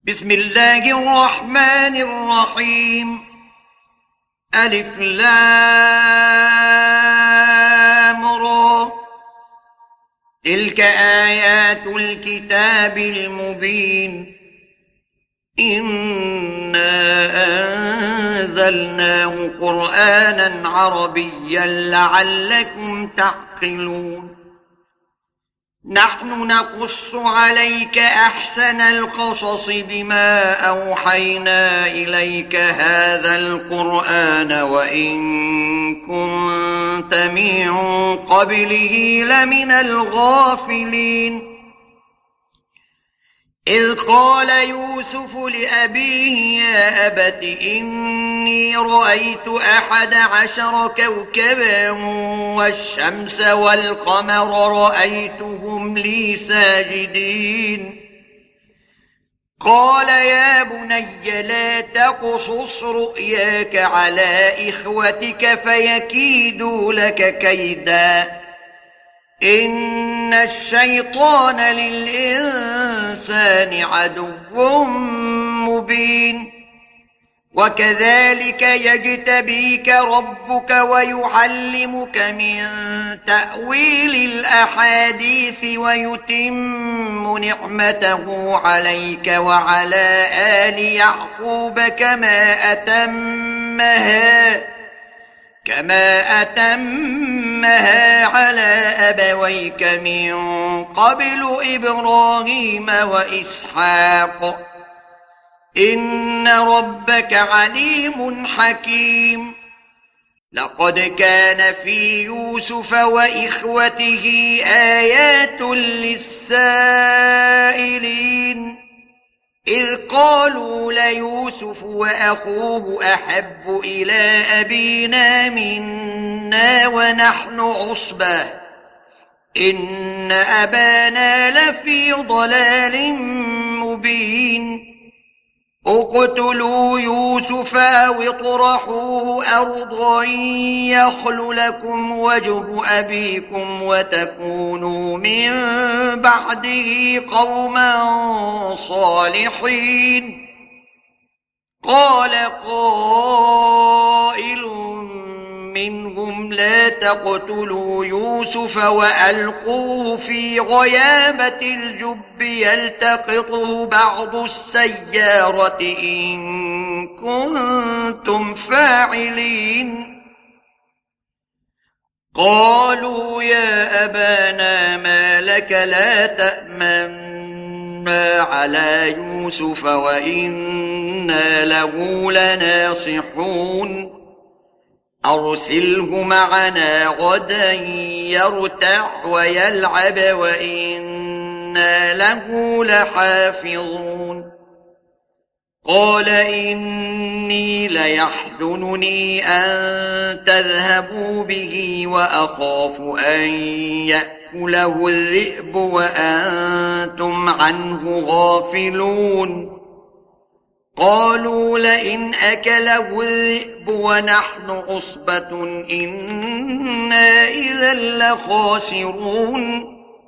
بسم الله الرحمن الرحيم. ألف لام را. تلك آيات الكتاب المبين. إنا أنزلناه قرآنا عربيا لعلكم تعقلون. نحن نقص عليك أحسن القصص بما أوحينا إليك هذا القرآن وإن كنت من قبله لمن الغافلين. إذ قال يوسف لأبيه يا أبت إني رأيت 11 كوكبا والشمس والقمر رأيتهم لي ساجدين. قال يا بني لا تقصص رؤياك على إخوتك فيكيدوا لك كيدا إن الشيطان للإنسان عدو مبين. وكذلك يجتبيك ربك ويعلمك من تأويل الأحاديث ويتم نعمته عليك وعلى آل يعقوب كما أتمها على أبويك من قبل إبراهيم وإسحاق إن ربك عليم حكيم. لقد كان في يوسف وإخوته آيات للسائلين إذ قالوا ليوسف وأخوه أحب إلى أبينا منا ونحن عصبة إن أبانا لفي ضلال مبين. اقتلوا يوسف أو اطرحوه أرضا يخل لكم وجه أبيكم وتكونوا من بعده قوما صالحين. قال قائل منهم لا تقتلوا يوسف وألقوه في غيابة الجب يلتقطه بعض السيارة إن كنتم فاعلين. قالوا يا أبانا ما لك لا تأمنا على يوسف وإنا له لناصحون. أرسله معنا غدا يرتع ويلعب وإنا له لحافظون. قال إني ليحزنني أن تذهبوا به وأخاف أن يأكله الذئب وأنتم عنه غافلون. قالوا لئن أكله الذئب ونحن عصبة إنا إذا لخاسرون.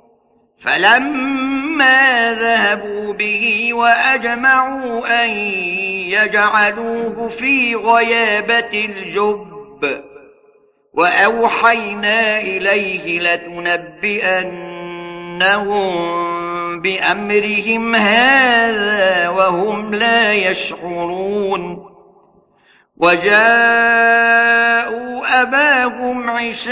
فلما ذهبوا به وأجمعوا أن يجعلوه في غيابة الجب وأوحينا إليه لتنبئنهم بأمرهم هذا وهم لا يشعرون. وجاءوا أباهم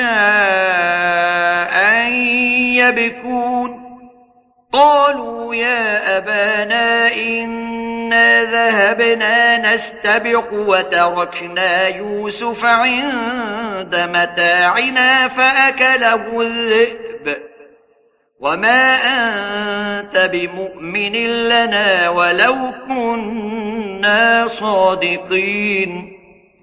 عشاء يبكون. قالوا يا أبانا إنا ذهبنا نستبق وتركنا يوسف عند متاعنا فأكله الذئب وما أنت بمؤمن لنا ولو كنا صادقين.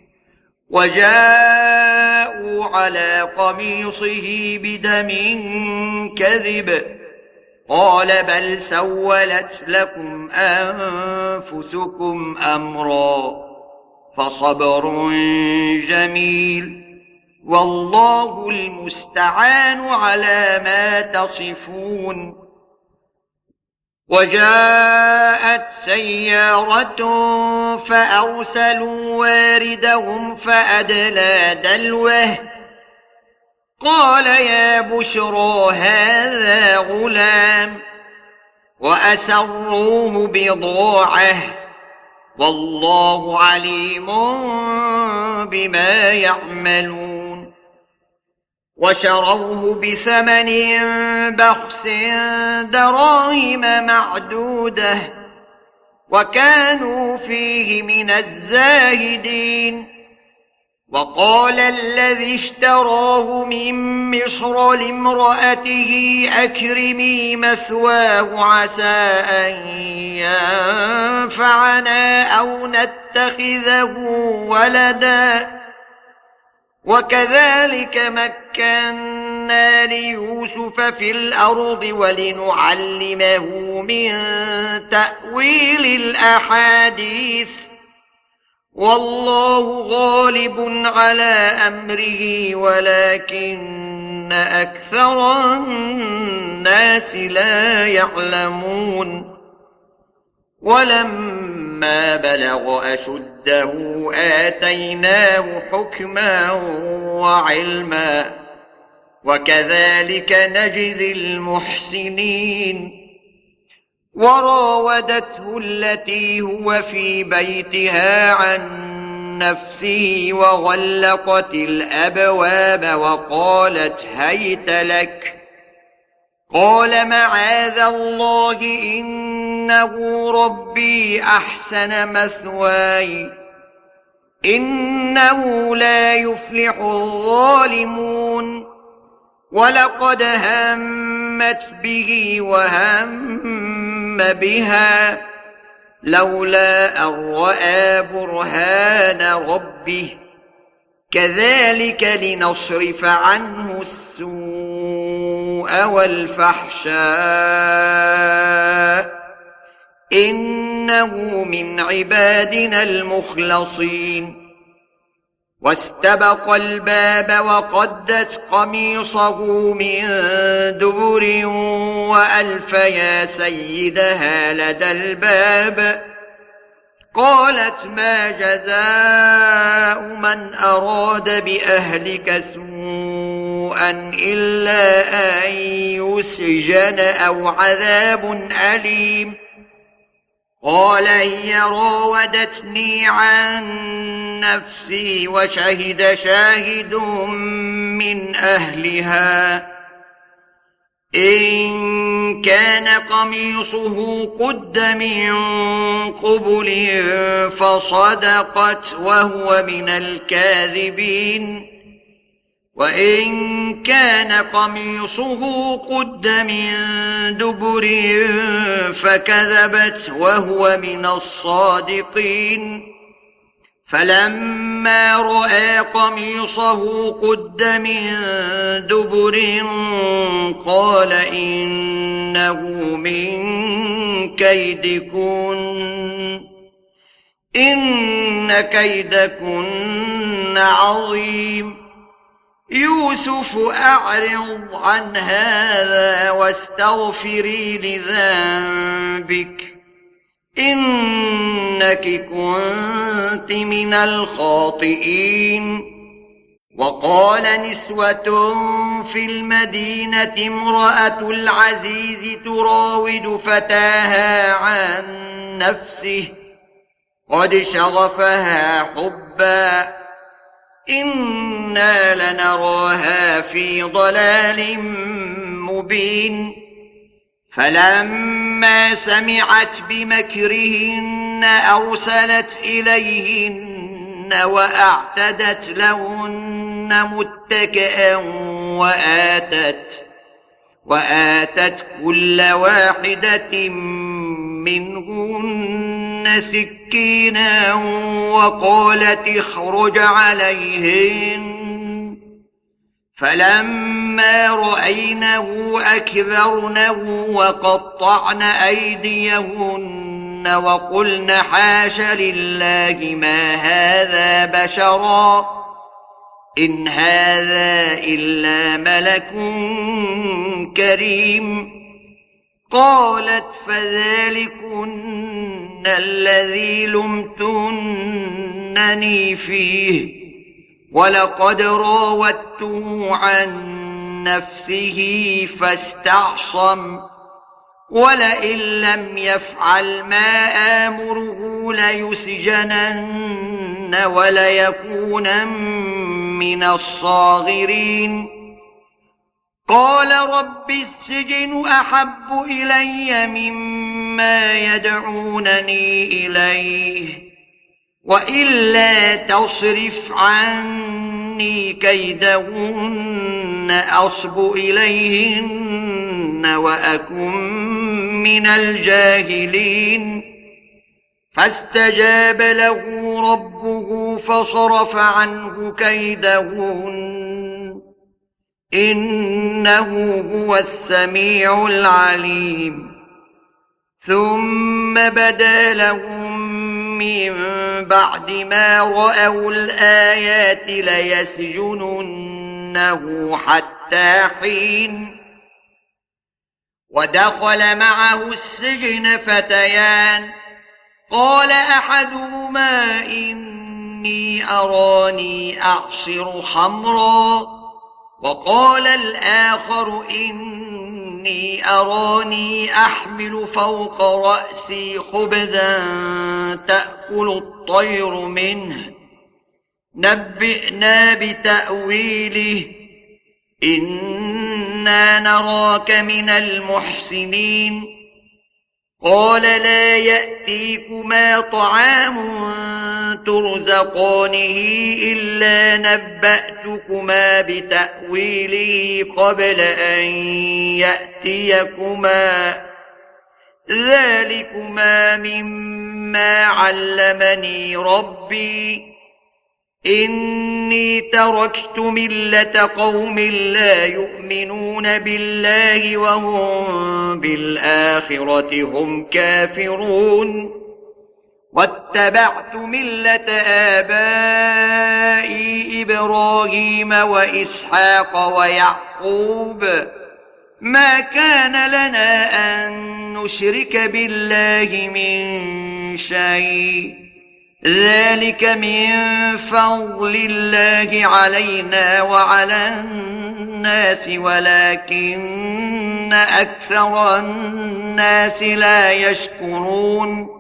وجاءوا على قميصه بدم كذب قال بل سولت لكم أنفسكم أمرا فصبر جميل والله المستعان على ما تصفون. وجاءت سيارة فأرسلوا واردهم فأدلى دلوه قال يا بشرى هذا غلام وأسروه بضاعة والله عليم بما يعملون وشروه بثمن بخس دراهم معدودة وكانوا فيه من الزاهدين وقال الذي اشتراه من مصر لامرأته أكرمي مثواه عسى أن ينفعنا أو نتخذه ولدا وكذلك مكنا ليوسف في الأرض ولنعلمه من تأويل الأحاديث والله غالب على أمره ولكن أكثر الناس لا يعلمون ولما بلغ أشده آتيناه حكما وعلما وكذلك نجزي المحسنين وراودته التي هو في بيتها عن نفسه وغلقت الأبواب وقالت هيت لك قال معاذ الله إنه ربي أحسن مثواي إنه لا يفلح الظالمون ولقد همت به وهم بها لولا أن رأى برهان ربه كذلك لنصرف عنه السوء والفحشاء إنه من عبادنا المخلصين واستبق الباب وقدت قميصه من دبر وألف يا سيدها لدى الباب قالت ما جزاء من أراد بأهلك سوءا إلا أن يسجن أو عذاب أليم قال هي راودتني عن نفسي وشهد شاهد من أهلها إن كان قميصه قد من قبل فصدقت وهو من الكاذبين وإن كان قميصه قد من دبر فكذبت وهو من الصادقين فلما رأى قميصه قد من دبر قال إنه من كيدكن إن كيدكن عظيم يوسف أعرض عن هذا واستغفري لذنبك إنك كنت من الخاطئين وقال نسوة في المدينة امرأة العزيز تراود فتاها عن نفسه قد شغفها حبا إنا لنراها في ضلال مبين فلما سمعت بمكرهن أرسلت إليهن وأعتدت لهن متكئا وآتت كل واحدة منهن سكينا وقالت اخرج عليهن فلما رأينه أكبرنه وقطعن أيديهن وقلن حاش لله ما هذا بشرا إن هذا إلا ملك كريم قالت فذلكن الذي لمتنني فيه ولقد راودته عن نفسه فاستعصم ولئن لم يفعل ما آمره ليسجنن وليكونن من الصاغرين قال رب السجن أحب إلي مما يدعونني إليه وإلا تصرف عني كيدهن أصب إليهن وأكن من الجاهلين فاستجاب له ربه فصرف عنه كيدهن إنه هو السميع العليم ثم بدا لهم من بعد ما رأوا الآيات ليسجننه حتى حين ودخل معه السجن فتيان قال أحدهما إني أراني أعصر خمرا وقال الآخر إني أراني أحمل فوق رأسي خبزا تأكل الطير منه نبئنا بتأويله إنا نراك من المحسنين قال لا يأتيكما طعام ترزقانه إلا نبأتكما بتأويله قبل أن يأتيكما ذلكما مما علمني ربي إني تركت ملة قوم لا يؤمنون بالله وهم بالآخرة هم كافرون واتبعت ملة آبائي إبراهيم وإسحاق ويعقوب ما كان لنا أن نشرك بالله من شيء ذلك من فضل الله علينا وعلى الناس ولكن أكثر الناس لا يشكرون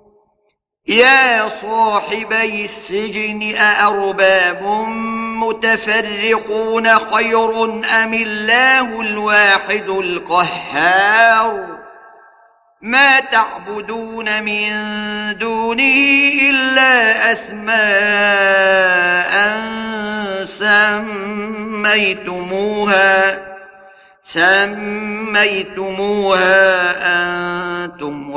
يا صاحبي السجن أأرباب متفرقون خير أم الله الواحد القهار ما تعبدون من دونه إلا أسماء سميتموها أنتم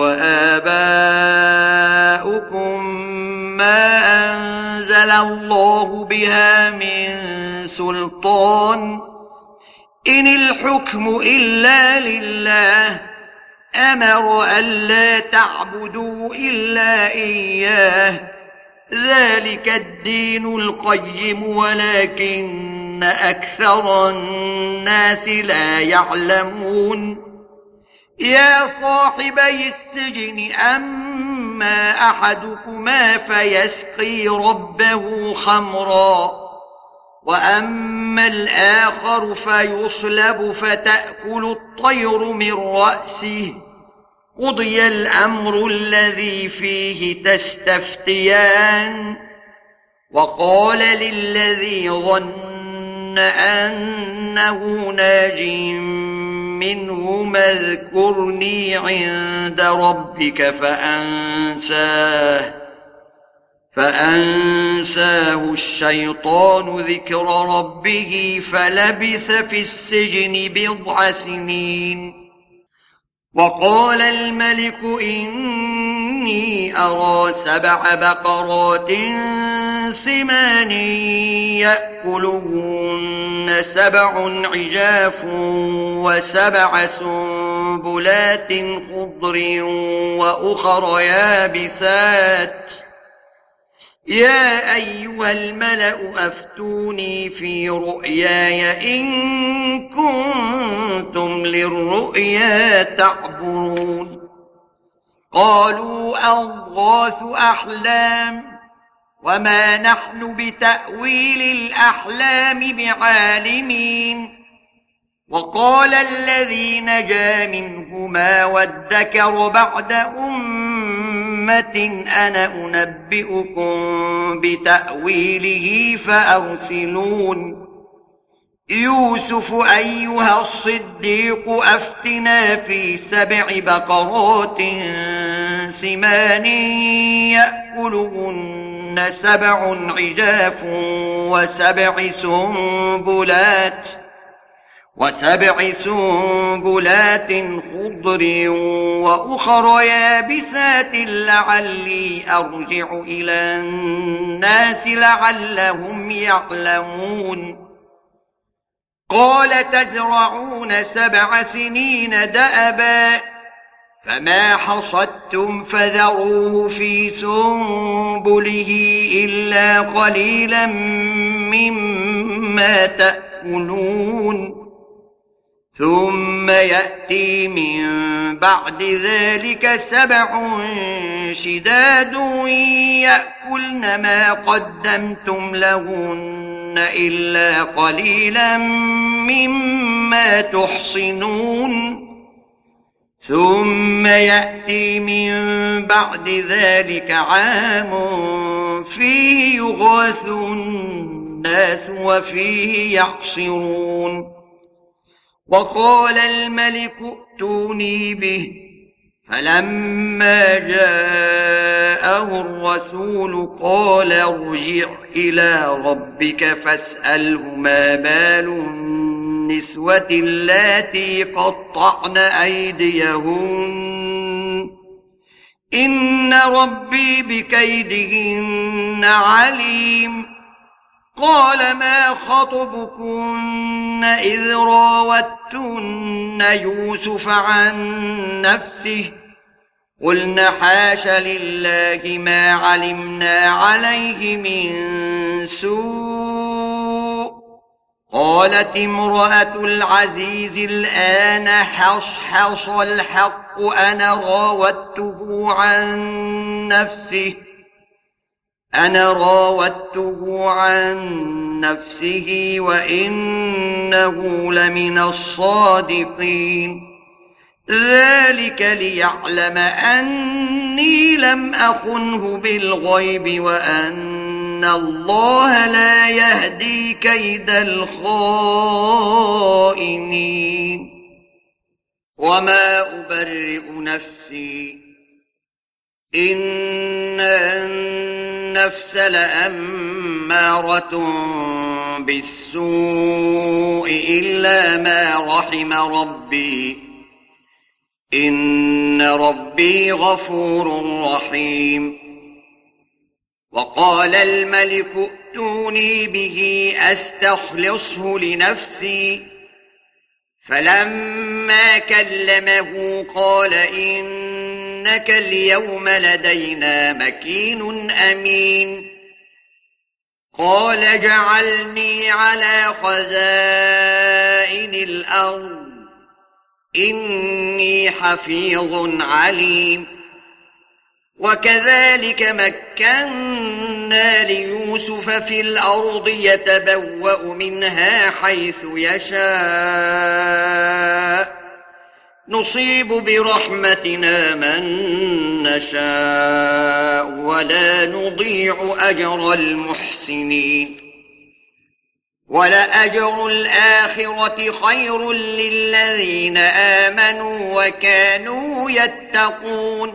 وآباؤكم ما أنزل الله بها من سلطان إن الحكم إلا لله أمر ألا تعبدوا إلا إياه ذلك الدين القيم ولكن أكثر الناس لا يعلمون يا صاحبي السجن أما أحدكما فيسقي ربه خمرا وأما الآخر فيصلب فتأكل الطير من رأسه قضي الأمر الذي فيه تستفتيان وقال للذي ظن أنه ناج منهما اذكرني عند ربك فأنساه الشيطان ذكر ربه فلبث في السجن بضع سنين وقال الملك إني أرى 7 بقرات سمان يأكلهن 7 عجاف و7 سنبلات خضر وأخر يابسات يا أيها الملأ أفتوني في رؤياي إن كنتم للرؤيا تعبرون قالوا أضغاث أحلام وما نحن بتأويل الأحلام بعالمين وقال الذي نجا منهما وادكر بعد أمة أنا أنبئكم بتأويله فأرسلون يوسف أيها الصديق أفتنا في 7 بقرات سمان يأكلهن 7 عجاف وسبع سنبلات خضر وأخر يابسات لعلي أرجع إلى الناس لعلهم يعلمون قال تزرعون 7 سنين دأبا فما حصدتم فذروه في سنبله إلا قليلا مما تأكلون ثم يأتي من بعد ذلك 7 شداد يأكلن ما قدمتم لهن إلا قليلا مما تحصنون ثم يأتي من بعد ذلك عام فيه يغاث الناس وفيه يعصرون وقال الملك ائتوني به فلما جاءه الرسول قال ارجع إلى ربك فاسأله ما بال النسوة اللاتي قطعن أيديهن إن ربي بكيدهن عليم قال ما خطبكن إذ راوتن يوسف عن نفسه قلن حاش لله ما علمنا عليه من سوء قالت امرأة العزيز الآن حصحص الحق أنا راودته عن نفسه وإنه لمن الصادقين ذلك ليعلم أني لم أخنه بالغيب وأن الله لا يهدي كيد الخائنين وما أبرئ نفسي إن النفس لأمارة بالسوء إلا ما رحم ربي إن ربي غفور رحيم وقال الملك ائتوني به أستخلصه لنفسي فلما كلمه قال إنك اليوم لدينا مكين أمين قال اجعلني على خزائن الأرض إني حفيظ عليم وكذلك مكنا ليوسف في الأرض يتبوأ منها حيث يشاء نصيب برحمتنا من نشاء ولا نضيع أجر المحسنين ولأجر الآخرة خير للذين آمنوا وكانوا يتقون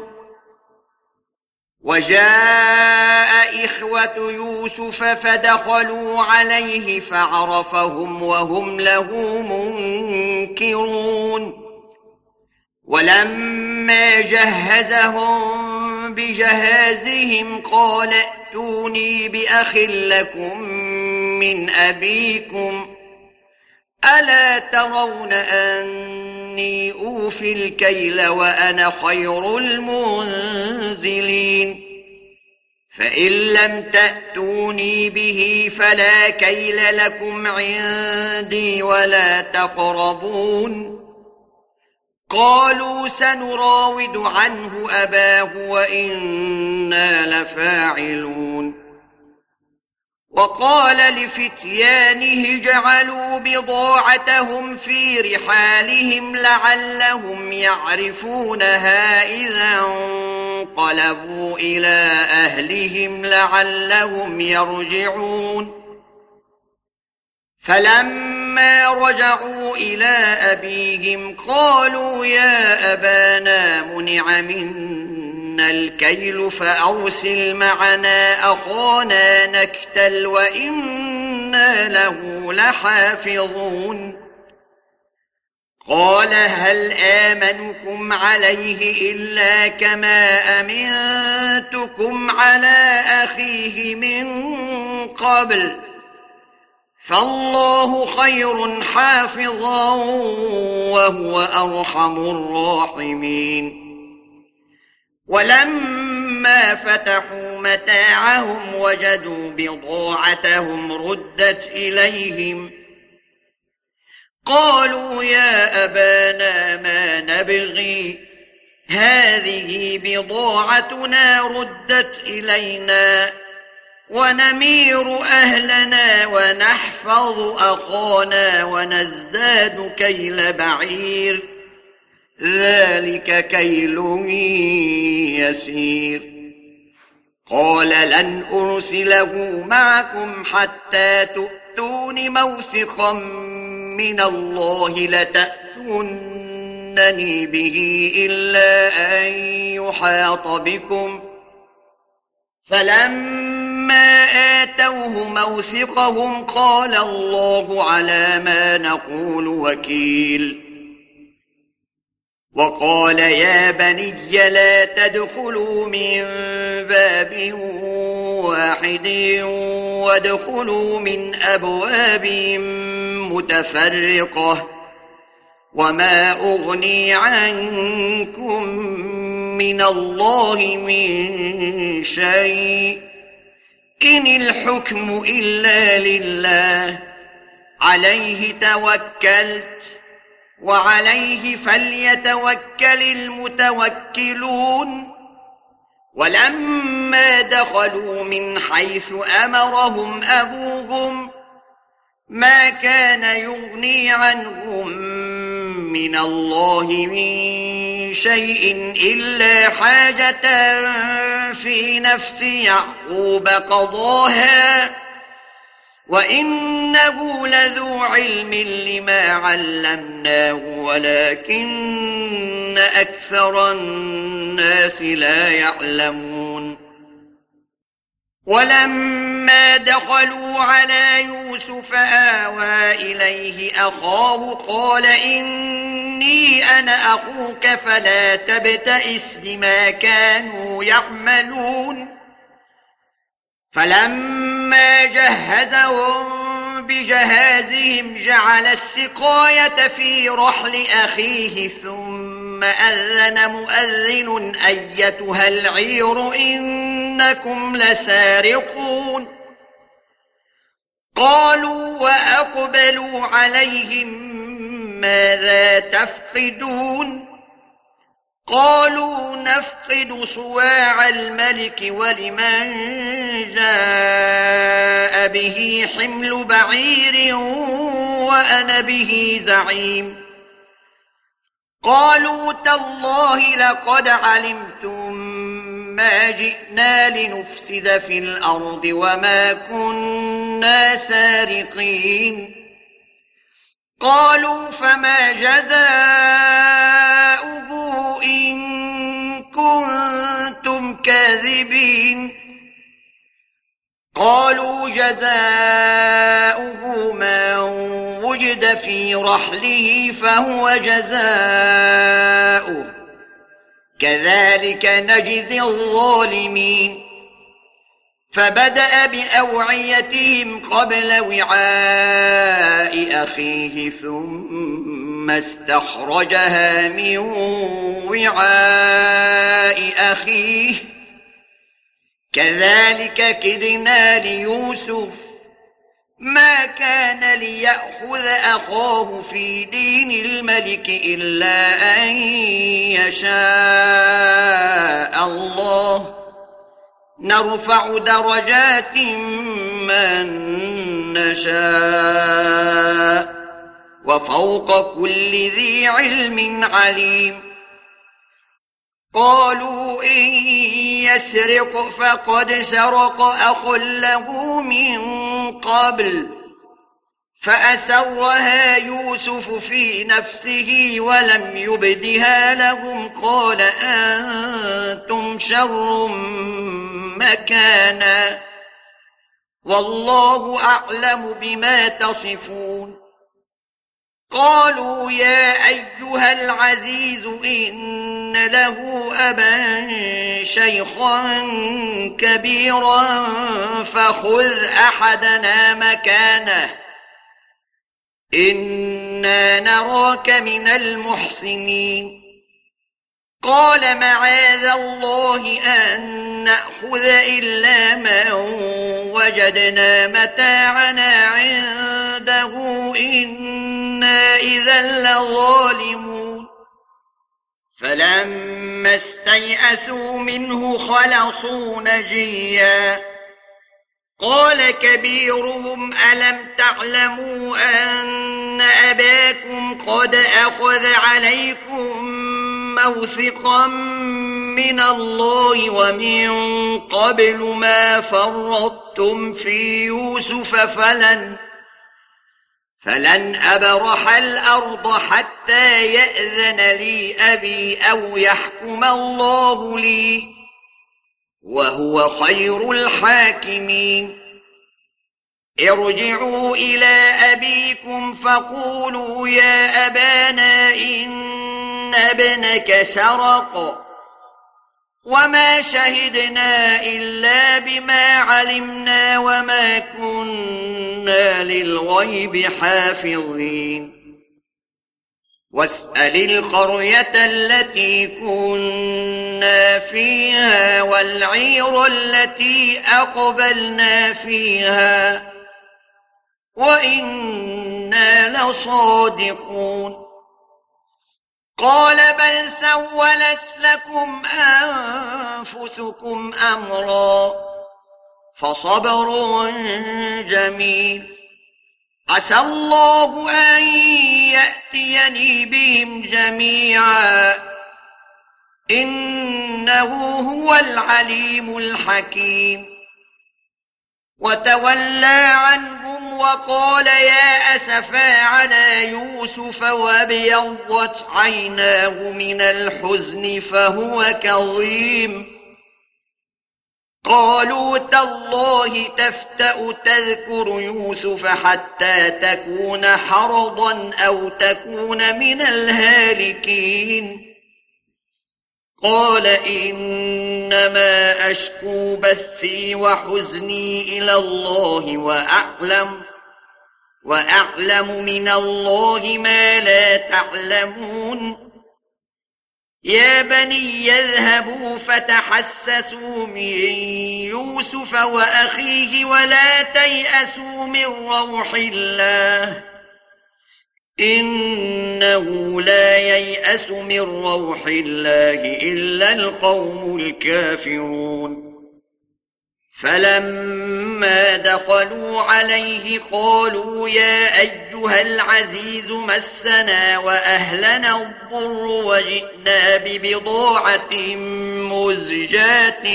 وجاء إخوة يوسف فدخلوا عليه فعرفهم وهم له منكرون ولما جهزهم بجهازهم قال ائتوني بأخ لكم من أبيكم ألا ترون أني أوفي الكيل وأنا خير المنزلين فإن لم تأتوني به فلا كيل لكم عندي ولا تقربون. قالوا سنراود عنه أباه وإنا لفاعلون. وقال لفتيانه اجعلوا بضاعتهم في رحالهم لعلهم يعرفونها إذا انقلبوا إلى أهلهم لعلهم يرجعون. فلما رجعوا إلى أبيهم قالوا يا أبانا منع منا الكيل فأرسل معنا أخانا نكتل وإنا له لحافظون. قال هل آمنكم عليه إلا كما أمنتكم على أخيه من قبل فالله خير حافظا وهو أرحم الراحمين. ولما فتحوا متاعهم وجدوا بضاعتهم ردت إليهم قالوا يا أبانا ما نبغي هذه بضاعتنا ردت إلينا ونمير أهلنا ونحفظ أخانا ونزداد كيل بعير ذلك كيل يسير. قال لن أرسله معكم حتى تؤتون موثقا من الله لتأتونني به إلا أن يحاط بكم. فلما آتوه موثقهم قال الله على ما نقول وكيل. وقال يا بني لا تدخلوا من باب واحد وادخلوا من أبواب متفرقة وما أغني عنكم من الله من شيء إن الحكم إلا لله عليه توكلت وعليه فليتوكل المتوكلون. ولما دخلوا من حيث أمرهم أبوهم ما كان يغني عنهم من الله من شيء إلا حاجة في نفس يعقوب قضاها وإنه لذو علم لما علمناه ولكن أكثر الناس لا يعلمون. ولما دخلوا على يوسف آوى إليه أخاه قال إني أنا أخوك فلا تبتئس بما كانوا يعملون. فلما جهزهم بجهازهم جعل السقاية في رحل أخيه ثم أذن مؤذن أيتها العير إنكم لسارقون. قالوا وأقبلوا عليهم ماذا تفقدون؟ قالوا نفقد صواع الملك ولمن جاء به حمل بعير وأنا به زعيم. قالوا تالله لقد علمتم ما جئنا لنفسد في الأرض وما كنا سارقين. قالوا فما جزاؤه إن كنتم كاذبين؟ قالوا جزاؤه من وجد في رحله فهو جزاؤه كذلك نجزي الظالمين. فبدأ بأوعيتهم قبل وعاء أخيه ثم استخرجها من وعاء أخيه كذلك كدنا ليوسف ما كان ليأخذ أخاه في دين الملك إلا أن يشاء الله نرفع درجات من نشاء وفوق كل ذي علم عليم قالوا إن يسرق فقد سرق أخ له من قبل فأسرها يوسف في نفسه ولم يبدها لهم قال أنتم شر مكانا والله أعلم بما تصفون قالوا يا أيها العزيز إن له أبا شيخا كبيرا فخذ أحدنا مكانه إنا نراك من المحسنين قال معاذ الله أن نأخذ إلا من وجدنا متاعنا عنده إنا إذا لظالمون فلما استيئسوا منه خلصوا نجيا قال كبيرهم ألم تعلموا أن أباكم قد أخذ عليكم موثقا من الله ومن قبل ما فرطتم في يوسف فلن أبرح الأرض حتى يأذن لي أبي أو يحكم الله لي وهو خير الحاكمين ارجعوا إلى أبيكم فقولوا يا أبانا إن ابنك سرق وما شهدنا إلا بما علمنا وما كنا للغيب حافظين واسأل القرية التي كنا فيها والعير التي أقبلنا فيها وإنا لصادقون قال بل سولت لكم أنفسكم أمرا فصبر جميل عسى الله أن يأتيني بهم جميعا إنه هو العليم الحكيم وتولى عنهم وقال يا أسفا على يوسف وابيضت عيناه من الحزن فهو كظيم قالوا تالله تفتأ تذكر يوسف حتى تكون حرضا أو تكون من الهالكين قال إنما أشكو بثي وحزني إلى الله وأعلم من الله ما لا تعلمون يا بني يذهبوا فتحسسوا من يوسف وأخيه ولا تيأسوا من روح الله إنه لا ييأس من روح الله إلا القوم الكافرون فلما دخلوا عليه قالوا يا أيها العزيز مسنا وأهلنا الضر وجئنا ببضاعة مزجاة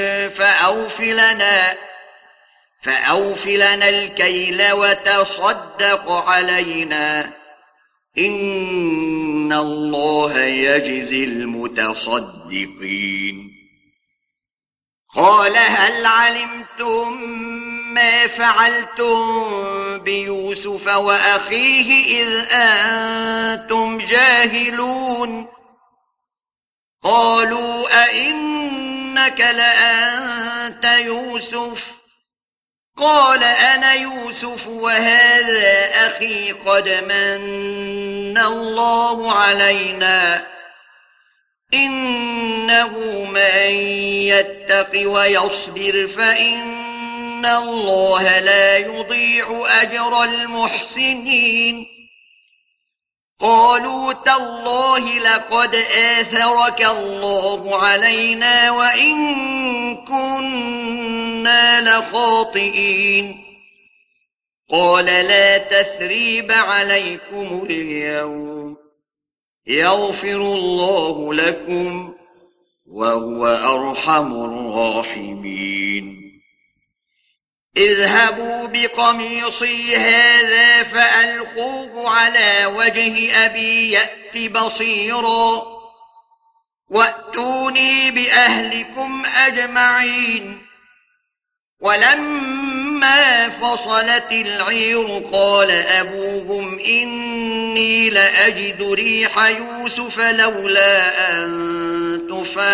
فأوف لنا الكيل وتصدق علينا إن الله يجزي المتصدقين قال هل علمتم ما فعلتم بيوسف وأخيه إذ أنتم جاهلون قالوا أئنك لأنت يوسف قال أنا يوسف وهذا أخي قد من الله علينا إنه من يتق ويصبر فإن الله لا يضيع أجر المحسنين قالوا تالله لقد آثرك الله علينا وإن كنا لخاطئين قال لا تثريب عليكم اليوم يغفر الله لكم وهو أرحم الراحمين اذهبوا بقميصي هذا فألقوه على وجه أبي يأت بصيرا وأتوني بأهلكم أجمعين ولما فصلت العير قال أبوهم إني لأجد ريح يوسف لولا أن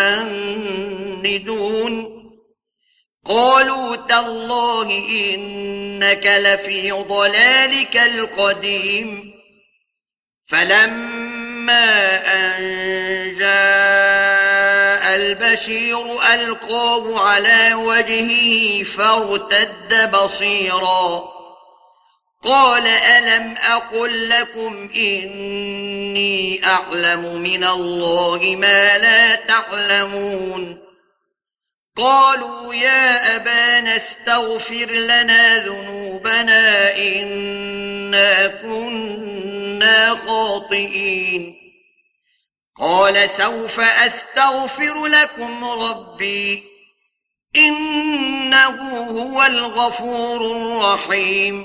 تفندون قالوا تالله إنك لفي ضلالك القديم فلما أن جاء البشير ألقاه على وجهه فارتد بصيرا قال ألم أقل لكم إني أعلم من الله ما لا تعلمون قالوا يا أبانا استغفر لنا ذنوبنا إنا كنا خاطئين قال سوف أستغفر لكم ربي إنه هو الغفور الرحيم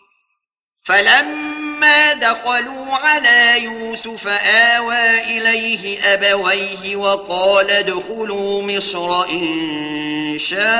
فلما دخلوا على يوسف آوى إليه أبويه وقال ادخلوا مصر إن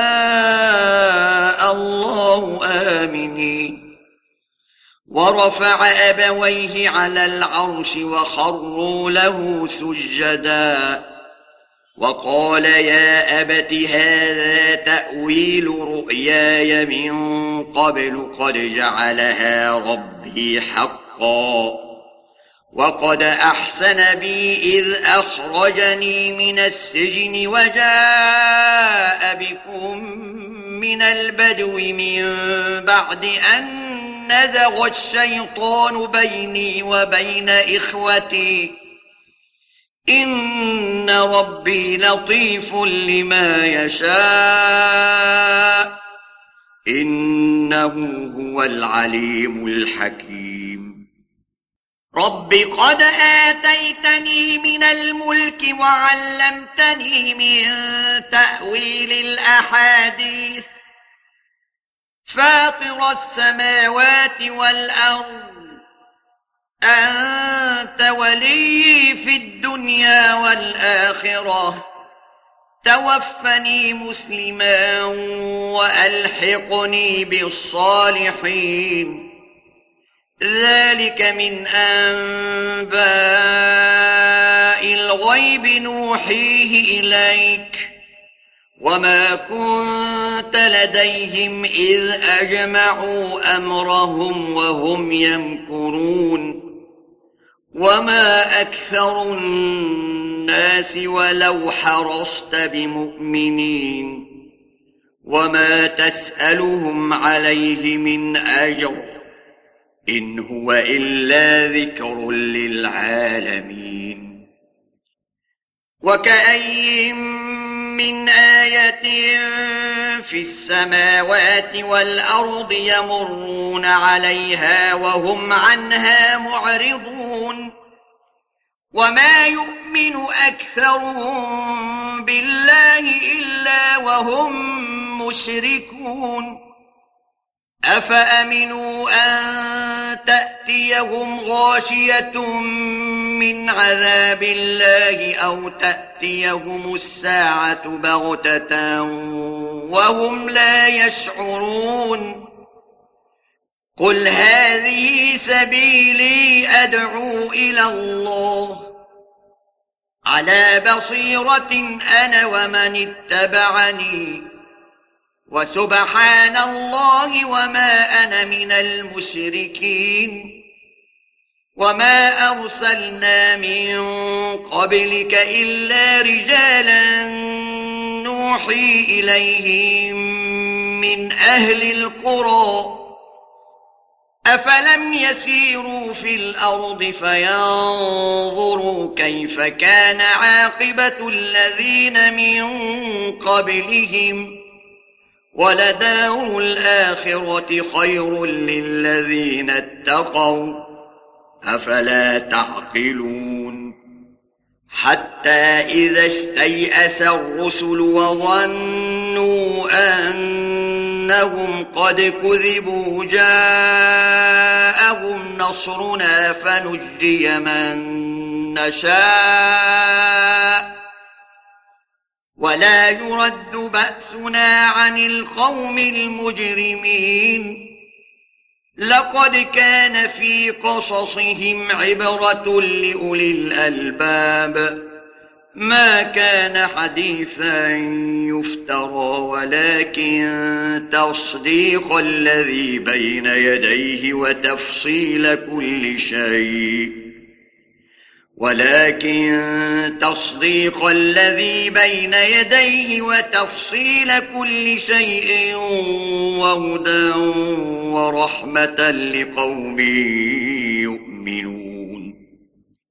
شاء الله آمنين ورفع أبويه على العرش وخروا له سجدا وقال يا أبت هذا تأويل رؤياي من قبل قد جعلها ربي حقا وقد أحسن بي إذ أخرجني من السجن وجاء بكم من البدو من بعد أن نزغ الشيطان بيني وبين إخوتي إن ربي لطيف لما يشاء إنه هو العليم الحكيم رب قد آتيتني من الملك وعلمتني من تأويل الأحاديث فاطر السماوات والأرض أنت ولي في الدنيا والآخرة توفني مسلما وألحقني بالصالحين ذلك من أنباء الغيب نوحيه إليك وما كنت لديهم إذ أجمعوا أمرهم وهم يمكرون وما أكثر الناس ولو حرصت بمؤمنين وما تسألهم عليه من أجر إن هو إلا ذكر للعالمين وكأي من آية في السماوات والأرض يمرون عليها وهم عنها معرضون وما يؤمن أكثرهم بالله إلا وهم مشركون أفأمنوا أن تأتيهم غاشية من عذاب الله أو تأتيهم الساعة بغتة وهم لا يشعرون قل هذه سبيلي أدعو إلى الله على بصيرة أنا ومن اتبعني وسبحان الله وما أنا من المشركين وما أرسلنا من قبلك إلا رجالا نوحي إليهم من أهل القرى أفلم يسيروا في الأرض فينظروا كيف كان عاقبة الذين من قبلهم ولدار الآخرة خير للذين اتقوا أفلا تعقلون حتى إذا استيأس الرسل وظنوا أنهم قد كذبوا جاءهم نصرنا فنجي من نشاء ولا يرد بأسنا عن القوم المجرمين لقد كان في قصصهم عبرة لأولي الألباب ما كان حديثا يفترى ولكن تصديق الذي بين يديه وتفصيل كل شيء وهدى ورحمة لقوم يؤمنون